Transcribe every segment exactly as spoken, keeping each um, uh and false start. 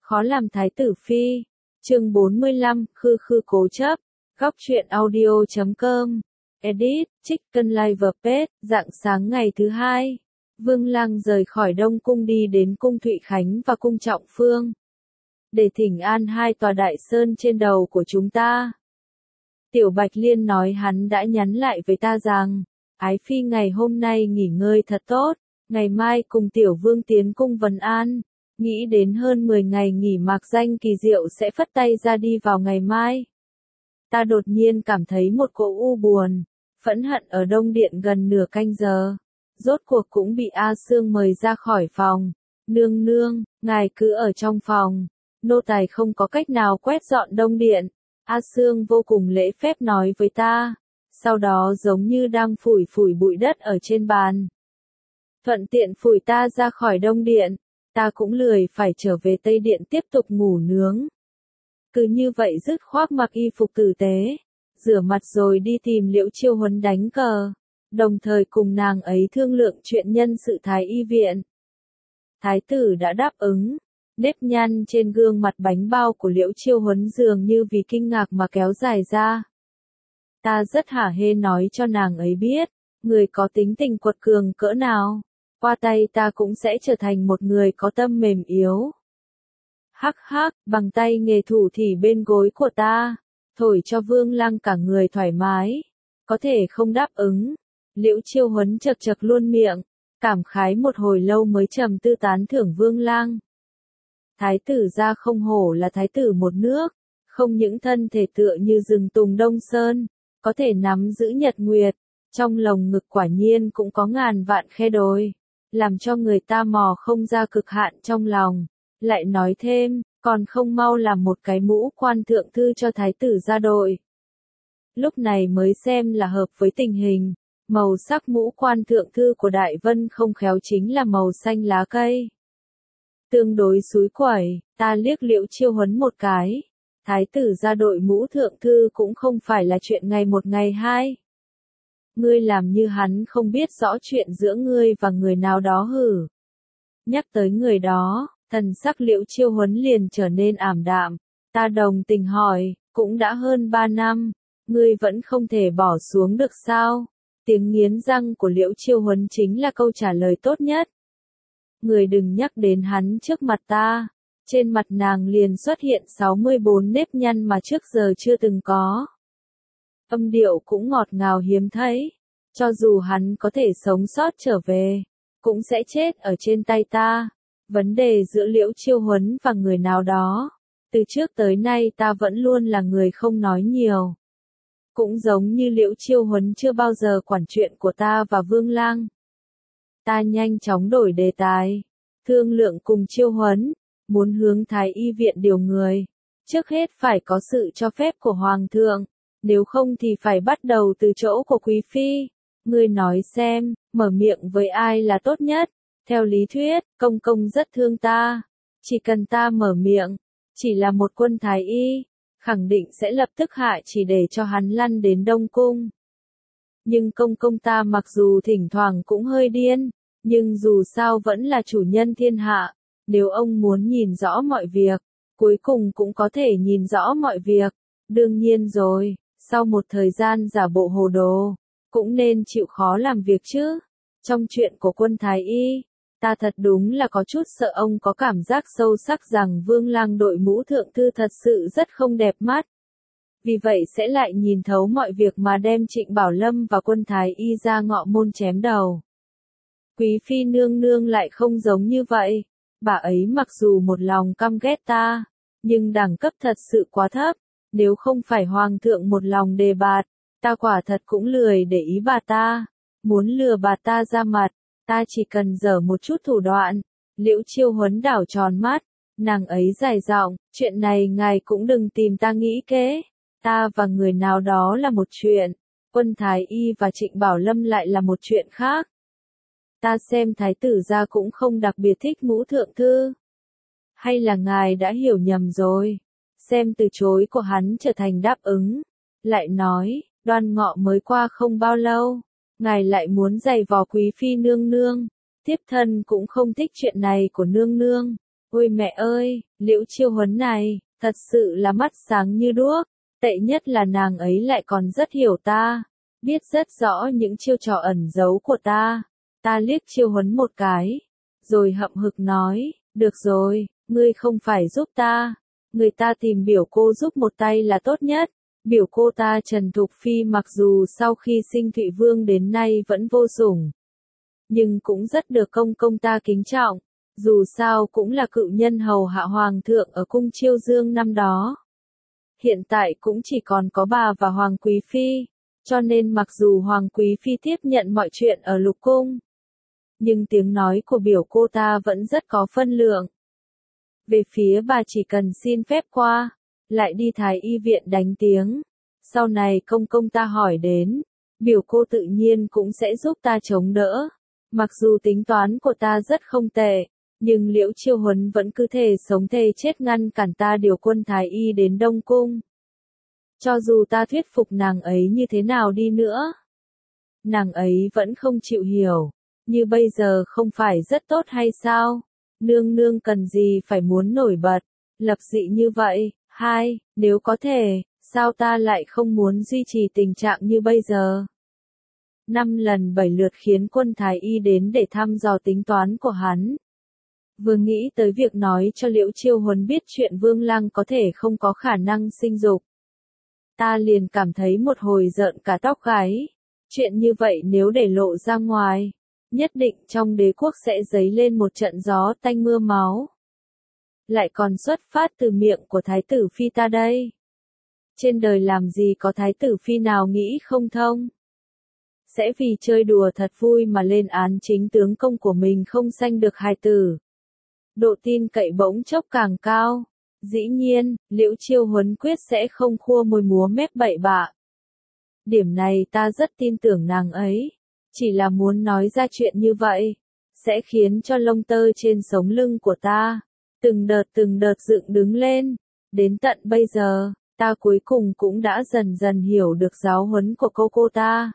Khó làm thái tử phi. Chương bốn mươi lăm, khư khư cố chấp. Góc truyện audio chấm com. Edit, Chicken Live Page, rạng sáng ngày thứ hai. Vương Lăng rời khỏi Đông Cung đi đến cung Thụy Khánh và cung Trọng Phương. Để thỉnh an hai tòa đại sơn trên đầu của chúng ta. Tiểu Bạch Liên nói hắn đã nhắn lại với ta rằng, Ái Phi ngày hôm nay nghỉ ngơi thật tốt, ngày mai cùng Tiểu Vương tiến cung vấn an. Nghĩ đến hơn mười ngày nghỉ mạc danh kỳ diệu sẽ phất tay ra đi vào ngày mai. Ta đột nhiên cảm thấy một cỗ u buồn, phẫn hận ở Đông Điện gần nửa canh giờ. Rốt cuộc cũng bị A Sương mời ra khỏi phòng. Nương nương, ngài cứ ở trong phòng. Nô tài không có cách nào quét dọn Đông Điện. A Sương vô cùng lễ phép nói với ta. Sau đó giống như đang phủi phủi bụi đất ở trên bàn. Thuận tiện phủi ta ra khỏi Đông Điện. Ta cũng lười phải trở về Tây Điện tiếp tục ngủ nướng. Cứ như vậy dứt khoác mặc y phục tử tế, rửa mặt rồi đi tìm Liễu Chiêu Huấn đánh cờ, đồng thời cùng nàng ấy thương lượng chuyện nhân sự Thái Y viện. Thái tử đã đáp ứng, nếp nhăn trên gương mặt bánh bao của Liễu Chiêu Huấn dường như vì kinh ngạc mà kéo dài ra. Ta rất hả hê nói cho nàng ấy biết, người có tính tình quật cường cỡ nào, qua tay ta cũng sẽ trở thành một người có tâm mềm yếu. Hắc hắc, bằng tay nghề thủ thỉ bên gối của ta, thổi cho Vương Lăng cả người thoải mái, có thể không đáp ứng. Liễu Chiêu Huấn chật chật luôn miệng, cảm khái một hồi lâu mới trầm tư tán thưởng Vương Lăng. Thái tử gia không hổ là thái tử một nước, không những thân thể tựa như rừng tùng Đông Sơn, có thể nắm giữ nhật nguyệt, trong lồng ngực quả nhiên cũng có ngàn vạn khe đồi, làm cho người ta mò không ra cực hạn trong lòng. Lại nói thêm, còn không mau làm một cái mũ quan thượng thư cho thái tử gia đội. Lúc này mới xem là hợp với tình hình, màu sắc mũ quan thượng thư của Đại Vân không khéo chính là màu xanh lá cây. Tương đối xúi quẩy, ta liếc Liễu Chiêu Huấn một cái. Thái tử gia đội mũ thượng thư cũng không phải là chuyện ngày một ngày hai. Ngươi làm như hắn không biết rõ chuyện giữa ngươi và người nào đó hử. Nhắc tới người đó, thần sắc Liễu Chiêu Huấn liền trở nên ảm đạm. Ta đồng tình hỏi, cũng đã hơn ba năm, ngươi vẫn không thể bỏ xuống được sao? Tiếng nghiến răng của Liễu Chiêu Huấn chính là câu trả lời tốt nhất. Người đừng nhắc đến hắn trước mặt ta. Trên mặt nàng liền xuất hiện sáu mươi bốn nếp nhăn mà trước giờ chưa từng có. Âm điệu cũng ngọt ngào hiếm thấy. Cho dù hắn có thể sống sót trở về, cũng sẽ chết ở trên tay ta. Vấn đề giữa Liễu Chiêu Huấn và người nào đó, từ trước tới nay ta vẫn luôn là người không nói nhiều. Cũng giống như Liễu Chiêu Huấn chưa bao giờ quản chuyện của ta và Vương Lăng. Ta nhanh chóng đổi đề tài, thương lượng cùng Chiêu Huấn, muốn hướng Thái Y viện điều người. Trước hết phải có sự cho phép của Hoàng thượng, nếu không thì phải bắt đầu từ chỗ của Quý Phi. Ngươi nói xem, mở miệng với ai là tốt nhất? Theo lý thuyết, công công rất thương ta. Chỉ cần ta mở miệng, chỉ là một quân thái y, khẳng định sẽ lập tức hạ chỉ để cho hắn lăn đến Đông Cung. Nhưng công công ta mặc dù thỉnh thoảng cũng hơi điên, nhưng dù sao vẫn là chủ nhân thiên hạ. Nếu ông muốn nhìn rõ mọi việc, cuối cùng cũng có thể nhìn rõ mọi việc. Đương nhiên rồi, sau một thời gian giả bộ hồ đồ, cũng nên chịu khó làm việc chứ. Trong chuyện của quân thái y, ta thật đúng là có chút sợ ông có cảm giác sâu sắc rằng Vương Lăng đội mũ thượng thư thật sự rất không đẹp mắt. Vì vậy sẽ lại nhìn thấu mọi việc mà đem Trịnh Bảo Lâm và quân thái y ra ngọ môn chém đầu. Quý phi nương nương lại không giống như vậy. Bà ấy mặc dù một lòng căm ghét ta, nhưng đẳng cấp thật sự quá thấp. Nếu không phải Hoàng thượng một lòng đề bạt, ta quả thật cũng lười để ý bà ta. Muốn lừa bà ta ra mặt, ta chỉ cần dở một chút thủ đoạn. Liễu Chiêu Huấn đảo tròn mắt, nàng ấy dài giọng, chuyện này ngài cũng đừng tìm ta nghĩ kế. Ta và người nào đó là một chuyện, quân thái y và Trịnh Bảo Lâm lại là một chuyện khác. Ta xem thái tử gia cũng không đặc biệt thích mũ thượng thư. Hay là ngài đã hiểu nhầm rồi? Xem từ chối của hắn trở thành đáp ứng. Lại nói, Đoan Ngọ mới qua không bao lâu, ngài lại muốn giày vò Quý phi nương nương. Thiếp thân cũng không thích chuyện này của nương nương. Ôi mẹ ơi, Liễu Chiêu Huấn này, thật sự là mắt sáng như đuốc, tệ nhất là nàng ấy lại còn rất hiểu ta, biết rất rõ những chiêu trò ẩn giấu của ta. Ta liếc Chiêu Huấn một cái, rồi hậm hực nói, được rồi, ngươi không phải giúp ta, người ta tìm biểu cô giúp một tay là tốt nhất. Biểu cô ta Trần Thục Phi mặc dù sau khi sinh Thụy Vương đến nay vẫn vô sủng, nhưng cũng rất được công công ta kính trọng, dù sao cũng là cựu nhân hầu hạ hoàng thượng ở cung Chiêu Dương năm đó. Hiện tại cũng chỉ còn có bà và Hoàng Quý Phi, cho nên mặc dù Hoàng Quý Phi tiếp nhận mọi chuyện ở lục cung, nhưng tiếng nói của biểu cô ta vẫn rất có phân lượng. Về phía bà chỉ cần xin phép qua, lại đi Thái Y viện đánh tiếng. Sau này công công ta hỏi đến, biểu cô tự nhiên cũng sẽ giúp ta chống đỡ. Mặc dù tính toán của ta rất không tệ, nhưng Liễu Chiêu Huấn vẫn cứ thề sống thề chết ngăn cản ta điều quân Thái Y đến Đông Cung. Cho dù ta thuyết phục nàng ấy như thế nào đi nữa, nàng ấy vẫn không chịu hiểu. Như bây giờ không phải rất tốt hay sao? Nương nương cần gì phải muốn nổi bật, lập dị như vậy? Hai, nếu có thể, sao ta lại không muốn duy trì tình trạng như bây giờ? Năm lần bảy lượt khiến quân Thái Y đến để thăm dò tính toán của hắn. Vừa nghĩ tới việc nói cho Liễu Chiêu Huấn biết chuyện Vương Lăng có thể không có khả năng sinh dục, ta liền cảm thấy một hồi rợn cả tóc gáy. Chuyện như vậy nếu để lộ ra ngoài, nhất định trong đế quốc sẽ dấy lên một trận gió tanh mưa máu. Lại còn xuất phát từ miệng của Thái tử Phi ta đây. Trên đời làm gì có Thái tử Phi nào nghĩ không thông. Sẽ vì chơi đùa thật vui mà lên án chính tướng công của mình không sanh được hài tử. Độ tin cậy bỗng chốc càng cao. Dĩ nhiên, Liễu Chiêu Huấn quyết sẽ không khua môi múa mép bậy bạ. Điểm này ta rất tin tưởng nàng ấy. Chỉ là muốn nói ra chuyện như vậy, sẽ khiến cho lông tơ trên sống lưng của ta từng đợt từng đợt dựng đứng lên. Đến tận bây giờ, ta cuối cùng cũng đã dần dần hiểu được giáo huấn của cô cô ta.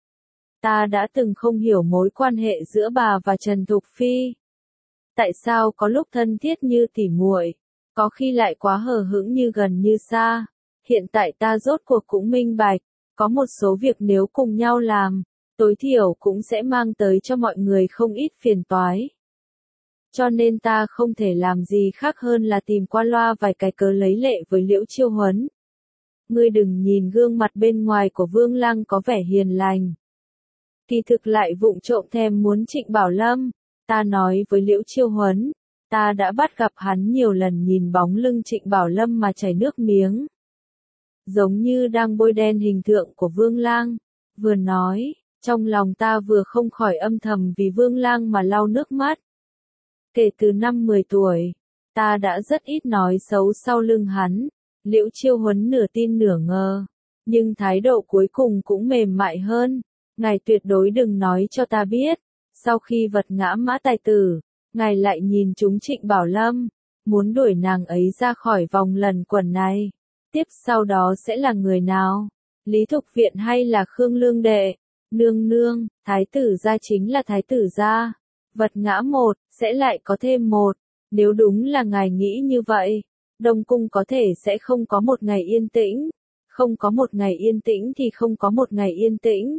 Ta đã từng không hiểu mối quan hệ giữa bà và Trần Thục Phi. Tại sao có lúc thân thiết như tỉ muội, có khi lại quá hờ hững như gần như xa. Hiện tại ta rốt cuộc cũng minh bạch, có một số việc nếu cùng nhau làm, tối thiểu cũng sẽ mang tới cho mọi người không ít phiền toái. Cho nên ta không thể làm gì khác hơn là tìm qua loa vài cái cớ lấy lệ với Liễu Chiêu Huấn. Ngươi đừng nhìn gương mặt bên ngoài của Vương Lăng có vẻ hiền lành, kỳ thực lại vụng trộm thèm muốn Trịnh Bảo Lâm. Ta nói với Liễu Chiêu Huấn, ta đã bắt gặp hắn nhiều lần nhìn bóng lưng Trịnh Bảo Lâm mà chảy nước miếng, giống như đang bôi đen hình tượng của Vương Lang. Vừa nói, trong lòng ta vừa không khỏi âm thầm vì Vương Lang mà lau nước mắt. Kể từ năm mười tuổi, ta đã rất ít nói xấu sau lưng hắn. Liễu Chiêu Huấn nửa tin nửa ngờ, nhưng thái độ cuối cùng cũng mềm mại hơn. Ngài tuyệt đối đừng nói cho ta biết, sau khi vật ngã Mã Tài Tử, ngài lại nhìn trúng Trịnh Bảo Lâm, muốn đuổi nàng ấy ra khỏi vòng lần quẩn này. Tiếp sau đó sẽ là người nào? Lý Thục Viện hay là Khương Lương Đệ? Nương nương, thái tử gia chính là thái tử gia. Vật ngã một, sẽ lại có thêm một. Nếu đúng là ngài nghĩ như vậy, Đông Cung có thể sẽ không có một ngày yên tĩnh. Không có một ngày yên tĩnh thì không có một ngày yên tĩnh.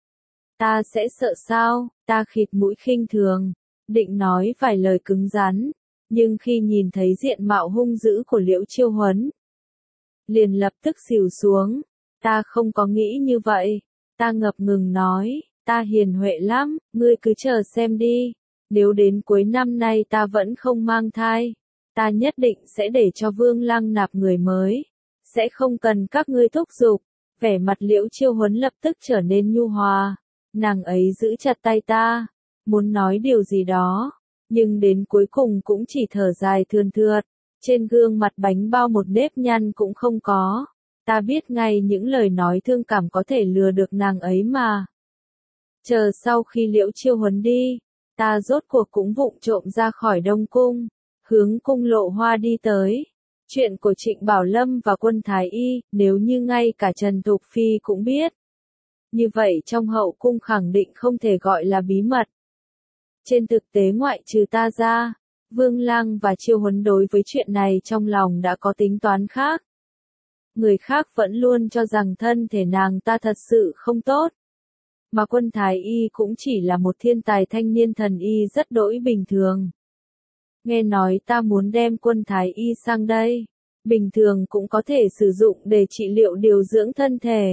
Ta sẽ sợ sao? Ta khịt mũi khinh thường, định nói vài lời cứng rắn, nhưng khi nhìn thấy diện mạo hung dữ của Liễu Chiêu Huấn, liền lập tức xỉu xuống. Ta không có nghĩ như vậy. Ta ngập ngừng nói, ta hiền huệ lắm, ngươi cứ chờ xem đi. Nếu đến cuối năm nay ta vẫn không mang thai, ta nhất định sẽ để cho Vương Lăng nạp người mới. Sẽ không cần các ngươi thúc giục. Vẻ mặt Liễu Chiêu Huấn lập tức trở nên nhu hòa. Nàng ấy giữ chặt tay ta, muốn nói điều gì đó, nhưng đến cuối cùng cũng chỉ thở dài thườn thượt. Trên gương mặt bánh bao một nếp nhăn cũng không có. Ta biết ngay những lời nói thương cảm có thể lừa được nàng ấy mà. Chờ sau khi Liễu Chiêu Huấn đi, ta rốt cuộc cũng vụng trộm ra khỏi Đông Cung, hướng cung Lộ Hoa đi tới. Chuyện của Trịnh Bảo Lâm và quân Thái Y, nếu như ngay cả Trần Thục Phi cũng biết, như vậy trong hậu cung khẳng định không thể gọi là bí mật. Trên thực tế ngoại trừ ta ra, Vương Lang và Chiêu Huấn đối với chuyện này trong lòng đã có tính toán khác. Người khác vẫn luôn cho rằng thân thể nàng ta thật sự không tốt. Mà Quân Thái Y cũng chỉ là một thiên tài thanh niên thần y rất đỗi bình thường. Nghe nói ta muốn đem Quân Thái Y sang đây. Bình thường cũng có thể sử dụng để trị liệu điều dưỡng thân thể.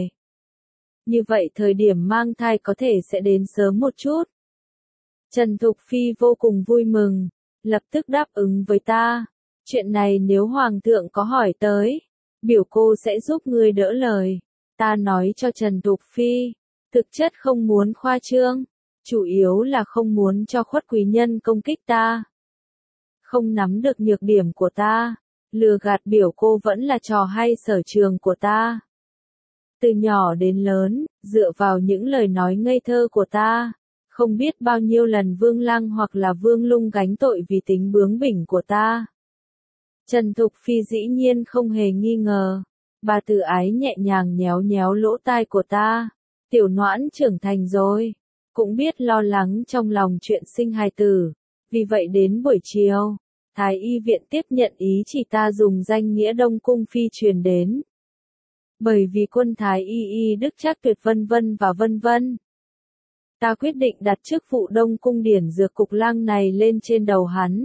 Như vậy thời điểm mang thai có thể sẽ đến sớm một chút. Trần Thục Phi vô cùng vui mừng, lập tức đáp ứng với ta. Chuyện này nếu Hoàng thượng có hỏi tới, biểu cô sẽ giúp ngươi đỡ lời. Ta nói cho Trần Thục Phi, thực chất không muốn khoa trương, chủ yếu là không muốn cho Khuất quý nhân công kích ta. Không nắm được nhược điểm của ta, lừa gạt biểu cô vẫn là trò hay sở trường của ta. Từ nhỏ đến lớn, dựa vào những lời nói ngây thơ của ta, không biết bao nhiêu lần Vương Lang hoặc là Vương Lung gánh tội vì tính bướng bỉnh của ta. Trần Thục Phi dĩ nhiên không hề nghi ngờ. Bà Từ Ái nhẹ nhàng nhéo nhéo lỗ tai của ta. Tiểu Noãn trưởng thành rồi, cũng biết lo lắng trong lòng chuyện sinh hài tử. Vì vậy đến buổi chiều, Thái y viện tiếp nhận ý chỉ ta dùng danh nghĩa Đông Cung Phi truyền đến. Bởi vì Quân Thái y y đức chắc tuyệt vân vân và vân vân. Ta quyết định đặt chức vụ Đông Cung Điển Dược Cục Lang này lên trên đầu hắn.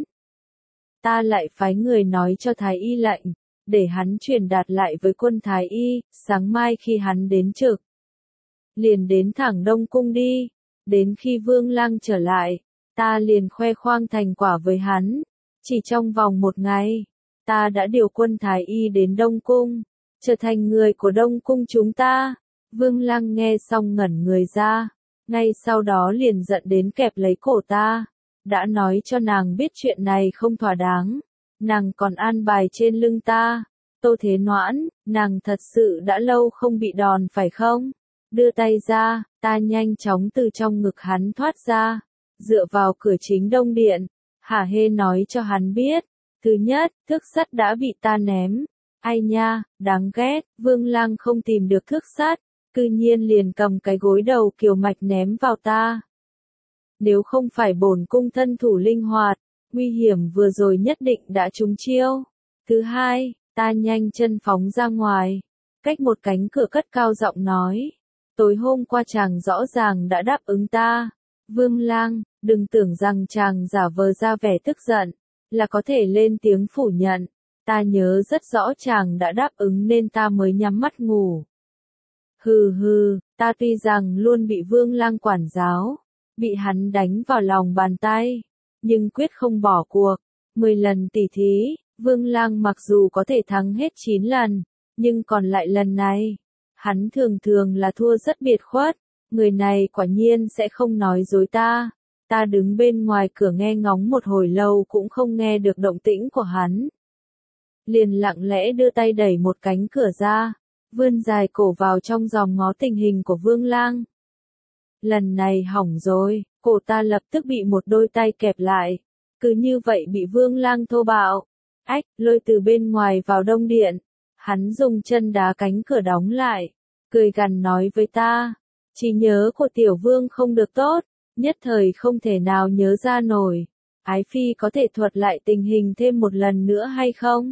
Ta lại phái người nói cho Thái y lệnh, để hắn truyền đạt lại với Quân Thái y, sáng mai khi hắn đến trực. Liền đến thẳng Đông Cung đi, đến khi Vương Lang trở lại, ta liền khoe khoang thành quả với hắn. Chỉ trong vòng một ngày, ta đã điều Quân Thái y đến Đông Cung, trở thành người của Đông Cung chúng ta. Vương Lang nghe xong ngẩn người ra, ngay sau đó liền giận đến kẹp lấy cổ ta. Đã nói cho nàng biết chuyện này không thỏa đáng, nàng còn an bài trên lưng ta. Tô Thế Noãn, nàng thật sự đã lâu không bị đòn phải không? Đưa tay ra, ta nhanh chóng từ trong ngực hắn thoát ra, dựa vào cửa chính Đông Điện, hả hê nói cho hắn biết. Thứ nhất, thước sắt đã bị ta ném. Ai nha, đáng ghét, Vương Lang không tìm được thước sắt, cư nhiên liền cầm cái gối đầu kiều mạch ném vào ta. Nếu không phải bổn cung thân thủ linh hoạt, nguy hiểm vừa rồi nhất định đã trúng chiêu. Thứ hai, ta nhanh chân phóng ra ngoài, cách một cánh cửa cất cao giọng nói. Tối hôm qua chàng rõ ràng đã đáp ứng ta. Vương Lang, đừng tưởng rằng chàng giả vờ ra vẻ tức giận, là có thể lên tiếng phủ nhận. Ta nhớ rất rõ chàng đã đáp ứng nên ta mới nhắm mắt ngủ. Hừ hừ, ta tuy rằng luôn bị Vương Lang quản giáo, bị hắn đánh vào lòng bàn tay, nhưng quyết không bỏ cuộc. Mười lần tỉ thí, Vương Lang mặc dù có thể thắng hết chín lần, nhưng còn lại lần này, hắn thường thường là thua rất biệt khuất. Người này quả nhiên sẽ không nói dối ta. Ta đứng bên ngoài cửa nghe ngóng một hồi lâu cũng không nghe được động tĩnh của hắn. Liền lặng lẽ đưa tay đẩy một cánh cửa ra, vươn dài cổ vào trong dòm ngó tình hình của Vương Lang. Lần này hỏng rồi, cổ ta lập tức bị một đôi tay kẹp lại. Cứ như vậy bị Vương Lang thô bạo, ách, lôi từ bên ngoài vào Đông Điện. Hắn dùng chân đá cánh cửa đóng lại, cười gằn nói với ta. Trí nhớ của tiểu vương không được tốt, nhất thời không thể nào nhớ ra nổi. Ái phi có thể thuật lại tình hình thêm một lần nữa hay không?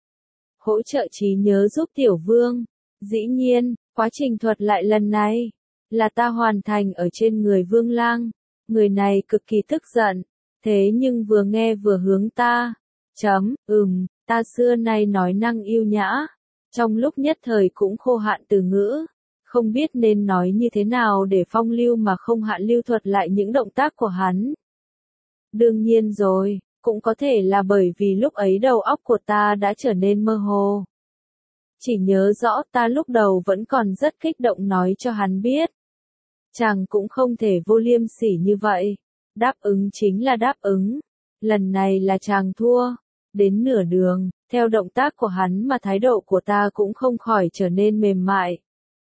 Hỗ trợ trí nhớ giúp tiểu vương. Dĩ nhiên, quá trình thuật lại lần này là ta hoàn thành ở trên người Vương Lang. Người này cực kỳ tức giận, thế nhưng vừa nghe vừa hướng ta. Chấm, ừm, ta xưa nay nói năng yêu nhã, trong lúc nhất thời cũng khô hạn từ ngữ. Không biết nên nói như thế nào để phong lưu mà không hạn lưu thuật lại những động tác của hắn. Đương nhiên rồi, cũng có thể là bởi vì lúc ấy đầu óc của ta đã trở nên mơ hồ. Chỉ nhớ rõ ta lúc đầu vẫn còn rất kích động nói cho hắn biết. Chàng cũng không thể vô liêm sỉ như vậy. Đáp ứng chính là đáp ứng. Lần này là chàng thua. Đến nửa đường, theo động tác của hắn mà thái độ của ta cũng không khỏi trở nên mềm mại.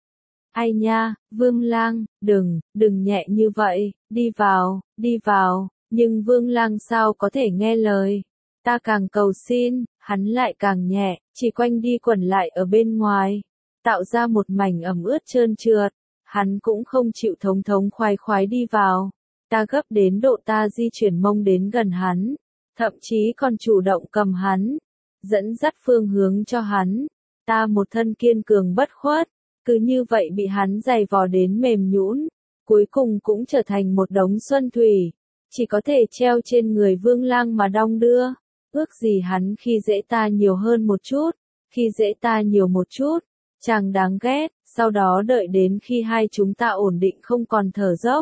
Ai nha, Vương Lang, đừng, đừng nhẹ như vậy, đi vào, đi vào. Nhưng Vương Lang sao có thể nghe lời. Ta càng cầu xin, hắn lại càng nhẹ, chỉ quanh đi quẩn lại ở bên ngoài, tạo ra một mảnh ẩm ướt trơn trượt. Hắn cũng không chịu thống thống khoái khoái đi vào. Ta gấp đến độ ta di chuyển mông đến gần hắn, thậm chí còn chủ động cầm hắn, dẫn dắt phương hướng cho hắn. Ta một thân kiên cường bất khuất, cứ như vậy bị hắn giày vò đến mềm nhũn, cuối cùng cũng trở thành một đống xuân thủy, chỉ có thể treo trên người Vương Lang mà đong đưa. Ước gì hắn khi dễ ta nhiều hơn một chút, khi dễ ta nhiều một chút, chàng đáng ghét, sau đó đợi đến khi hai chúng ta ổn định không còn thở dốc.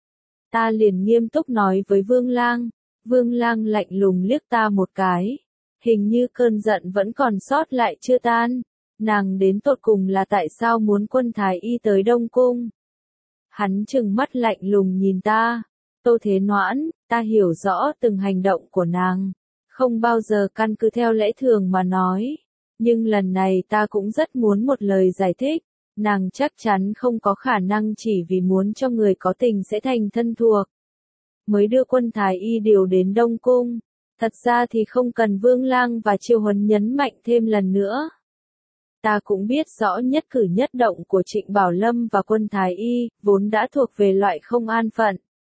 Ta liền nghiêm túc nói với Vương Lang, Vương Lang lạnh lùng liếc ta một cái, hình như cơn giận vẫn còn sót lại chưa tan, nàng đến tột cùng là tại sao muốn Quân Thái Y tới Đông Cung. Hắn trừng mắt lạnh lùng nhìn ta, Tô Thế Noãn, ta hiểu rõ từng hành động của nàng, không bao giờ căn cứ theo lẽ thường mà nói, nhưng lần này ta cũng rất muốn một lời giải thích, nàng chắc chắn không có khả năng chỉ vì muốn cho người có tình sẽ thành thân thuộc. Mới đưa Quân Thái Y điều đến Đông Cung, thật ra thì không cần Vương Lang và Triều Huấn nhấn mạnh thêm lần nữa. Ta cũng biết rõ nhất cử nhất động của Trịnh Bảo Lâm và Quân Thái Y, vốn đã thuộc về loại không an phận.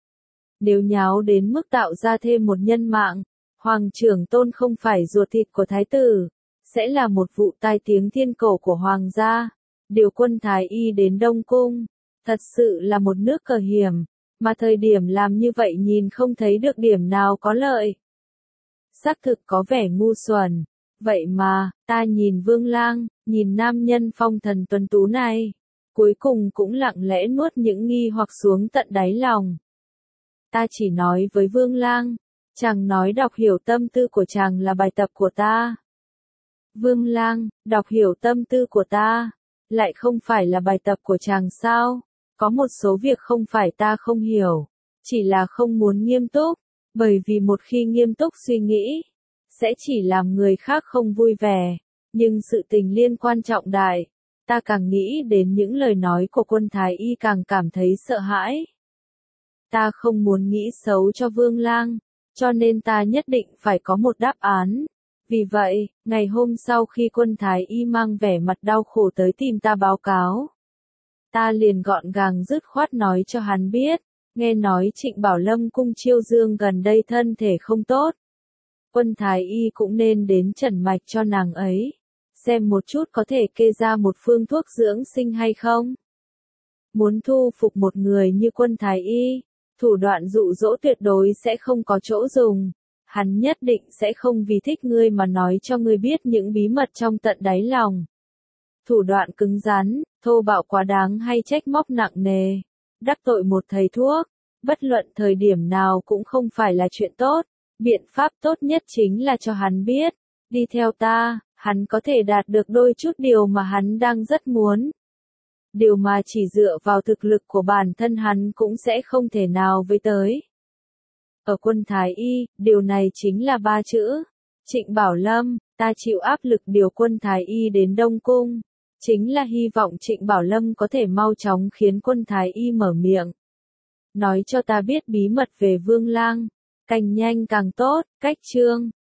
Nếu nháo đến mức tạo ra thêm một nhân mạng, Hoàng trưởng tôn không phải ruột thịt của Thái tử, sẽ là một vụ tai tiếng thiên cổ của Hoàng gia. Điều Quân Thái Y đến Đông Cung, thật sự là một nước cờ hiểm, mà thời điểm làm như vậy nhìn không thấy được điểm nào có lợi. Xác thực có vẻ ngu xuẩn, vậy mà, ta nhìn Vương Lang, nhìn nam nhân phong thần tuấn tú này, cuối cùng cũng lặng lẽ nuốt những nghi hoặc xuống tận đáy lòng. Ta chỉ nói với Vương Lang, chàng nói đọc hiểu tâm tư của chàng là bài tập của ta. Vương Lang, đọc hiểu tâm tư của ta, lại không phải là bài tập của chàng sao? Có một số việc không phải ta không hiểu, chỉ là không muốn nghiêm túc, bởi vì một khi nghiêm túc suy nghĩ, sẽ chỉ làm người khác không vui vẻ, nhưng sự tình liên quan trọng đại, ta càng nghĩ đến những lời nói của Quân Thái Y càng cảm thấy sợ hãi. Ta không muốn nghĩ xấu cho Vương Lang, cho nên ta nhất định phải có một đáp án. Vì vậy, ngày hôm sau khi Quân Thái Y mang vẻ mặt đau khổ tới tìm ta báo cáo, ta liền gọn gàng dứt khoát nói cho hắn biết, nghe nói Trịnh Bảo Lâm cung Chiêu Dương gần đây thân thể không tốt. Quân Thái Y cũng nên đến trần mạch cho nàng ấy, xem một chút có thể kê ra một phương thuốc dưỡng sinh hay không. Muốn thu phục một người như Quân Thái Y, thủ đoạn dụ dỗ tuyệt đối sẽ không có chỗ dùng. Hắn nhất định sẽ không vì thích ngươi mà nói cho ngươi biết những bí mật trong tận đáy lòng. Thủ đoạn cứng rắn, thô bạo quá đáng hay trách móc nặng nề, đắc tội một thầy thuốc, bất luận thời điểm nào cũng không phải là chuyện tốt. Biện pháp tốt nhất chính là cho hắn biết, đi theo ta, hắn có thể đạt được đôi chút điều mà hắn đang rất muốn. Điều mà chỉ dựa vào thực lực của bản thân hắn cũng sẽ không thể nào với tới. Ở Quân Thái Y, điều này chính là ba chữ. Trịnh Bảo Lâm, ta chịu áp lực điều Quân Thái Y đến Đông Cung, chính là hy vọng Trịnh Bảo Lâm có thể mau chóng khiến Quân Thái Y mở miệng, nói cho ta biết bí mật về Vương Lang, càng nhanh càng tốt. Cách chương